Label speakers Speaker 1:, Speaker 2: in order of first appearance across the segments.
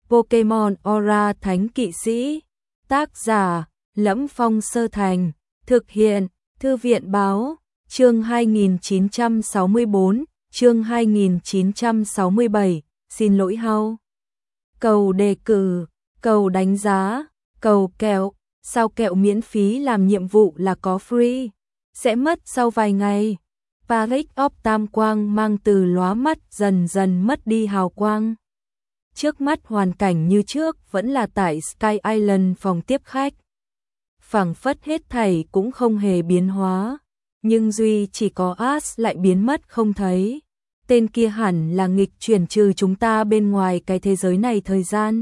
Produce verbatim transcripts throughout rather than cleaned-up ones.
Speaker 1: Pokemon Aura Thánh Kỵ Sĩ. Tác giả: Lẫm Phong Sơ Thành. Thực hiện: Thư viện báo. Chương hai nghìn chín trăm sáu mươi bốn, chương hai nghìn chín trăm sáu mươi bảy, xin lỗi Hao. Cầu đề cử, cầu đánh giá, cầu kẹo, sao kẹo miễn phí làm nhiệm vụ là có free, sẽ mất sau vài ngày. Paris of Tam Quang mang từ lóa mắt dần dần mất đi hào quang. Trước mắt hoàn cảnh như trước vẫn là tại Sky Island phòng tiếp khách. Phảng phất hết thảy cũng không hề biến hóa, nhưng duy chỉ có Ash lại biến mất không thấy. Tên kia hẳn là nghịch chuyển trừ chúng ta bên ngoài cái thế giới này thời gian.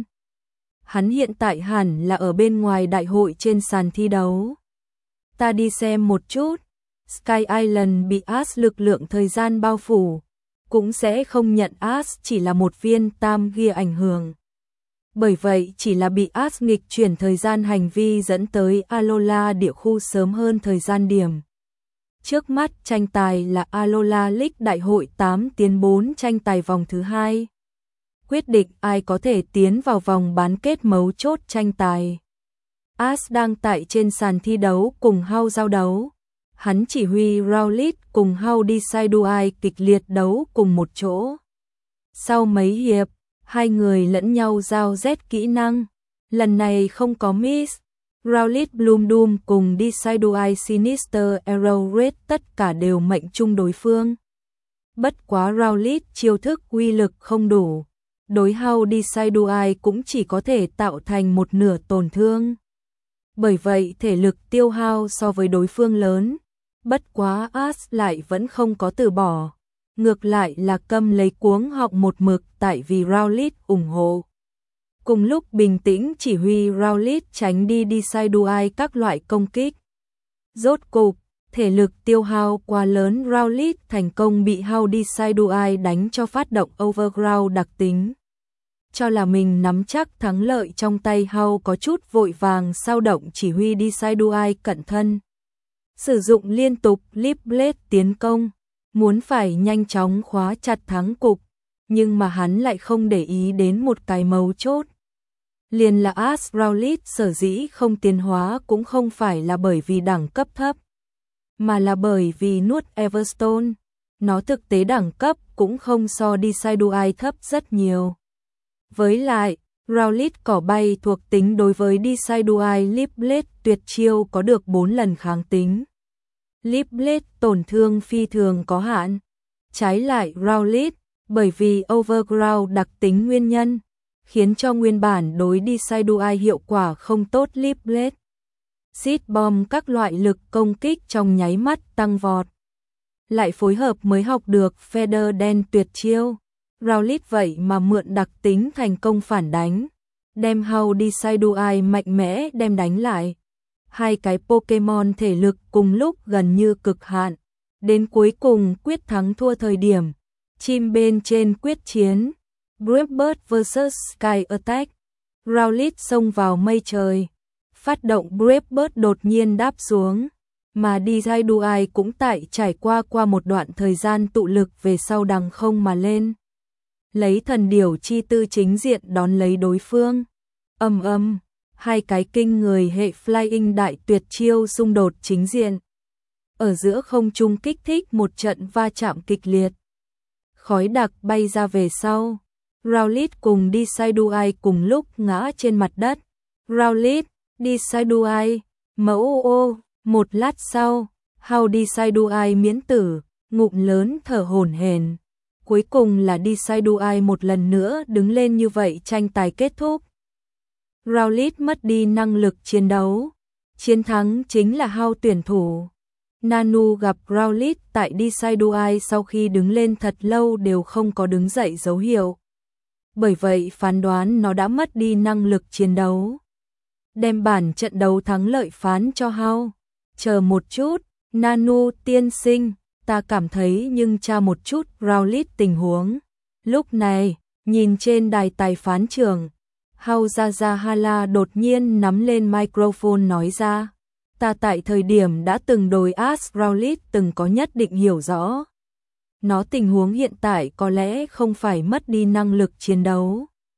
Speaker 1: Hắn hiện tại hẳn là ở bên ngoài đại hội trên sàn thi đấu. Ta đi xem một chút. Sky Island bị Ash lực lượng thời gian bao phủ, cũng sẽ không nhận Ash chỉ là một viên tam ghi ảnh hưởng. Bởi vậy chỉ là bị Ash nghịch chuyển thời gian hành vi dẫn tới Alola địa khu sớm hơn thời gian điểm. Trước mắt tranh tài là Alola League đại hội tám tiến bốn tranh tài vòng thứ hai. Quyết định ai có thể tiến vào vòng bán kết mấu chốt tranh tài. Ash đang tại trên sàn thi đấu cùng Hao giao đấu. Hắn chỉ huy Rowlet cùng Hao đi Decidueye kịch liệt đấu cùng một chỗ. Sau mấy hiệp, hai người lẫn nhau giao rét kỹ năng. Lần này không có miss. Rowlet Bloom Doom cùng Decidueye Sinister Arrow Red tất cả đều mệnh chung đối phương. Bất quá Rowlet chiêu thức uy lực không đủ. Đối Hao Decidueye cũng chỉ có thể tạo thành một nửa tổn thương. Bởi vậy thể lực tiêu hao so với đối phương lớn. Bất quá Ash lại vẫn không có từ bỏ. Ngược lại là câm lấy cuống họng một mực tại vì Rowlet ủng hộ. Cùng lúc bình tĩnh chỉ huy Rowlet tránh đi Decidueye các loại công kích. Rốt cục, thể lực tiêu hao quá lớn, Rowlet thành công bị Hao Decidueye đánh cho phát động Overground đặc tính. Cho là mình nắm chắc thắng lợi trong tay, Hao có chút vội vàng sao động chỉ huy Decidueye cận thân. Sử dụng liên tục Leaf Blade tiến công, muốn phải nhanh chóng khóa chặt thắng cục, nhưng mà hắn lại không để ý đến một cái mấu chốt. Liền là Ash Rowlet sở dĩ không tiến hóa cũng không phải là bởi vì đẳng cấp thấp, mà là bởi vì nuốt Everstone. Nó thực tế đẳng cấp cũng không so Decidueye thấp rất nhiều. Với lại, Rowlet cỏ bay thuộc tính đối với Decidueye Leaf Blade tuyệt chiêu có được bốn lần kháng tính. Leaf Blade tổn thương phi thường có hạn. Trái lại Rowlet, bởi vì Overground đặc tính nguyên nhân, khiến cho nguyên bản đối Decidueye hiệu quả không tốt Leaf Blade. Seed Bomb các loại lực công kích trong nháy mắt tăng vọt. Lại phối hợp mới học được Feather đen tuyệt chiêu. Rowlet vậy mà mượn đặc tính thành công phản đánh, đem Hao Decidueye mạnh mẽ đem đánh lại. Hai cái Pokemon thể lực cùng lúc gần như cực hạn, đến cuối cùng quyết thắng thua thời điểm. Chim bên trên quyết chiến, Brave Bird versus Sky Attack. Rowlet xông vào mây trời, phát động Brave Bird đột nhiên đáp xuống, mà Decidueye cũng tại trải qua qua một đoạn thời gian tụ lực về sau đằng không mà lên. Lấy thần điểu chi tư chính diện đón lấy đối phương. Ầm ầm, hai cái kinh người hệ Flying đại tuyệt chiêu xung đột chính diện. Ở giữa không trung kích thích một trận va chạm kịch liệt. Khói đặc bay ra về sau. Rowlet cùng Decidueye cùng lúc ngã trên mặt đất. Rowlet, Decidueye, mẫu ô, một lát sau, Hao Decidueye miễn tử, ngụm lớn thở hổn hển. Cuối cùng là Decidueye một lần nữa đứng lên, như vậy tranh tài kết thúc. Rowlet mất đi năng lực chiến đấu. Chiến thắng chính là Hao tuyển thủ. Nanu gặp Rowlet tại Decidueye sau khi đứng lên thật lâu đều không có đứng dậy dấu hiệu. Bởi vậy phán đoán nó đã mất đi năng lực chiến đấu. Đem bản trận đấu thắng lợi phán cho Hao. Chờ một chút, Nanu tiên sinh, ta cảm thấy nhưng tra một chút Rowlet tình huống. Lúc này, nhìn trên đài tài phán trưởng, Hao Zazahala đột nhiên nắm lên microphone nói ra. Ta tại thời điểm đã từng đối Ash Rowlet từng có nhất định hiểu rõ. Nó tình huống hiện tại có lẽ không phải mất đi năng lực chiến đấu,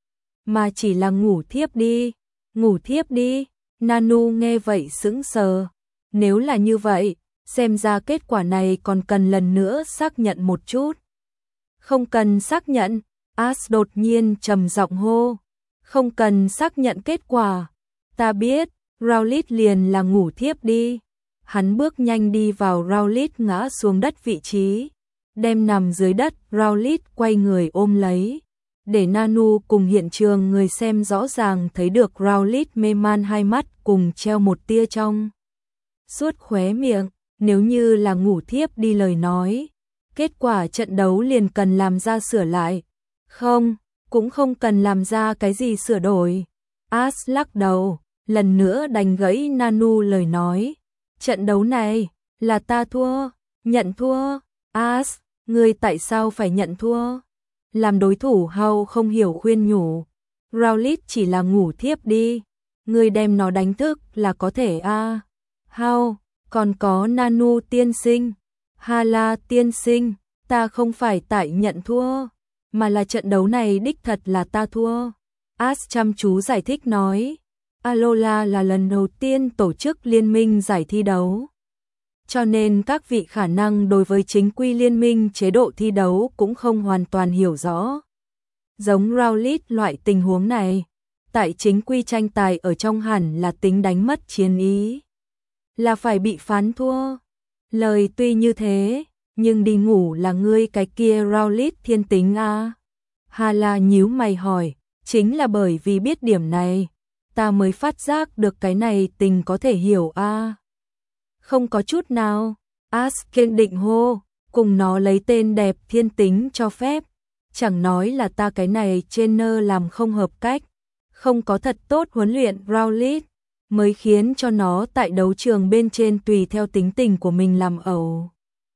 Speaker 1: mà chỉ là ngủ thiếp đi. Ngủ thiếp đi. Nanu nghe vậy sững sờ. Nếu là như vậy, xem ra kết quả này còn cần lần nữa xác nhận một chút. Không cần xác nhận, Ash đột nhiên trầm giọng hô. Không cần xác nhận kết quả. Ta biết, Rowlet liền là ngủ thiếp đi. Hắn bước nhanh đi vào Rowlet ngã xuống đất vị trí. Đem nằm dưới đất, Rowlet quay người ôm lấy. Để Nanu cùng hiện trường người xem rõ ràng thấy được Rowlet mê man hai mắt cùng treo một tia trong suốt khóe miệng. Nếu như là ngủ thiếp đi lời nói, kết quả trận đấu liền cần làm ra sửa lại. Không, cũng không cần làm ra cái gì sửa đổi. Ash lắc đầu, lần nữa đánh gãy Nanu lời nói. Trận đấu này, là ta thua, nhận thua. Ash, ngươi tại sao phải nhận thua? Làm đối thủ Hao không hiểu khuyên nhủ. Rowlet chỉ là ngủ thiếp đi. Ngươi đem nó đánh thức là có thể a. À. Hao, còn có Nanu tiên sinh. Hala tiên sinh, ta không phải tại nhận thua, mà là trận đấu này đích thật là ta thua. Ash chăm chú giải thích nói. Alola là lần đầu tiên tổ chức liên minh giải thi đấu. Cho nên các vị khả năng đối với chính quy liên minh chế độ thi đấu cũng không hoàn toàn hiểu rõ. Giống Rowlet loại tình huống này, tại chính quy tranh tài ở trong hẳn là tính đánh mất chiến ý. Là phải bị phán thua. Lời tuy như thế, nhưng đi ngủ là ngươi cái kia Rowlet thiên tính a. À? Hala nhíu mày hỏi, chính là bởi vì biết điểm này, ta mới phát giác được cái này tình có thể hiểu a. À? Không có chút nào. Ash kiên định hô, cùng nó lấy tên đẹp thiên tính cho phép. Chẳng nói là ta cái này trainer làm không hợp cách, không có thật tốt huấn luyện Rowlet, mới khiến cho nó tại đấu trường bên trên tùy theo tính tình của mình làm ẩu.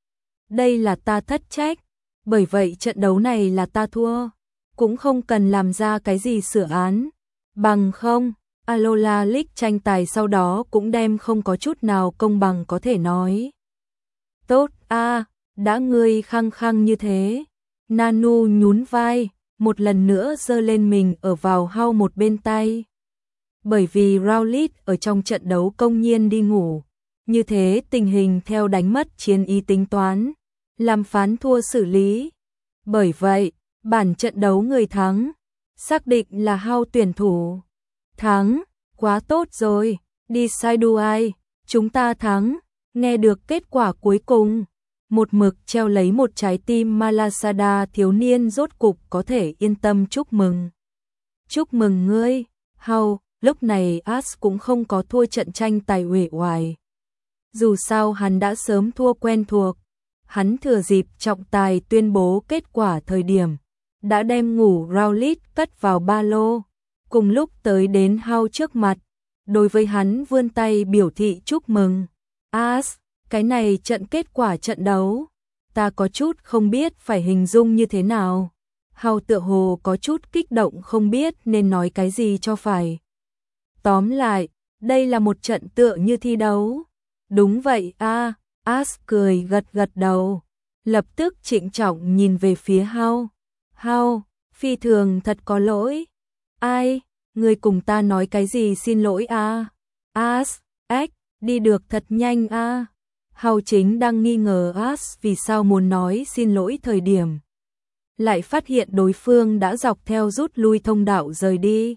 Speaker 1: Đây là ta thất trách, bởi vậy trận đấu này là ta thua, cũng không cần làm ra cái gì sửa án. Bằng không, Alola League tranh tài sau đó cũng đem không có chút nào công bằng có thể nói. Tốt a, à, đã ngươi khăng khăng như thế. Nanu nhún vai, một lần nữa giơ lên mình ở vào Hao một bên tay. Bởi vì Rowlet ở trong trận đấu công nhiên đi ngủ, như thế tình hình theo đánh mất chiến ý tính toán, làm phán thua xử lý. Bởi vậy, bản trận đấu người thắng, xác định là Hao tuyển thủ. Thắng, quá tốt rồi, đi sai đuôi, chúng ta thắng. Nghe được kết quả cuối cùng, một mực treo lấy một trái tim Malasada thiếu niên rốt cục có thể yên tâm chúc mừng. Chúc mừng ngươi, Hao. Lúc này Ash cũng không có thua trận tranh tài uể oải. Dù sao hắn đã sớm thua quen thuộc, hắn thừa dịp trọng tài tuyên bố kết quả thời điểm, đã đem ngủ Rowlet cất vào ba lô, cùng lúc tới đến Hao trước mặt, đối với hắn vươn tay biểu thị chúc mừng. Ash, cái này trận kết quả trận đấu, ta có chút không biết phải hình dung như thế nào. Hao tựa hồ có chút kích động không biết nên nói cái gì cho phải. Tóm lại, đây là một trận tựa như thi đấu. Đúng vậy a, à, Ash cười gật gật đầu, lập tức trịnh trọng nhìn về phía Hao. Hao, phi thường thật có lỗi. Ai, người cùng ta nói cái gì xin lỗi a? À? Ash, ếch, đi được thật nhanh a. À? Hao chính đang nghi ngờ Ash vì sao muốn nói xin lỗi thời điểm, lại phát hiện đối phương đã dọc theo rút lui thông đạo rời đi.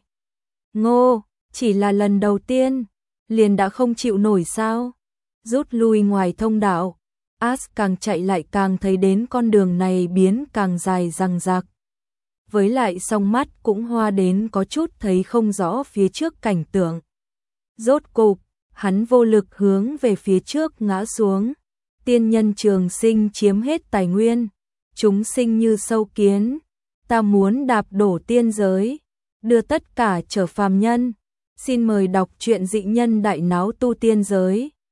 Speaker 1: Ngô, chỉ là lần đầu tiên, liền đã không chịu nổi sao? Rút lui ngoài thông đạo, Ash càng chạy lại càng thấy đến con đường này biến càng dài răng rạc. Với lại song mắt cũng hoa đến có chút thấy không rõ phía trước cảnh tượng. Rốt cục, hắn vô lực hướng về phía trước ngã xuống. Tiên nhân trường sinh chiếm hết tài nguyên, chúng sinh như sâu kiến. Ta muốn đạp đổ tiên giới, đưa tất cả trở phàm nhân. Xin mời đọc truyện Dị Nhân Đại Náo Tu Tiên Giới.